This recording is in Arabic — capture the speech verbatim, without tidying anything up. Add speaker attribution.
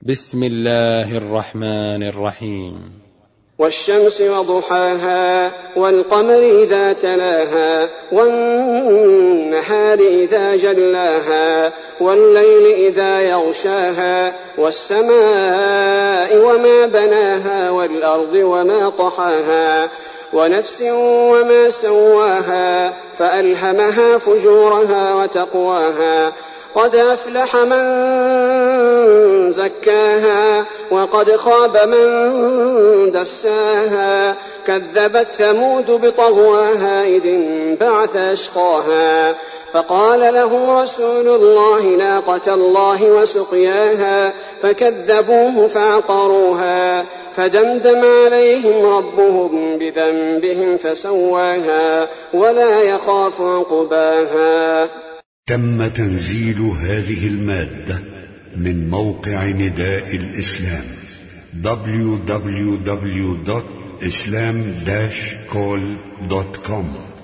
Speaker 1: بسم الله الرحمن الرحيم.
Speaker 2: والشمس وضحاها والقمر إذا تلاها والنهار إذا جلاها والليل إذا يغشاها والسماء وما بناها والأرض وما طحاها ونفس وما سواها فألهمها فجورها وتقواها قد أفلح من زكاها وقد خاب من دساها كذبت ثمود بطغواها إذ انبعث أشقاها فقال لهم رسول الله ناقة الله وسقياها فكذبوه فعقروها فدمدم عليهم ربهم بذنبهم فسواها ولا يخاف عقباها.
Speaker 3: تم تنزيل هذه المادة من موقع نداء الإسلام دبليو دبليو دبليو دوت إسلام داش كول دوت كوم.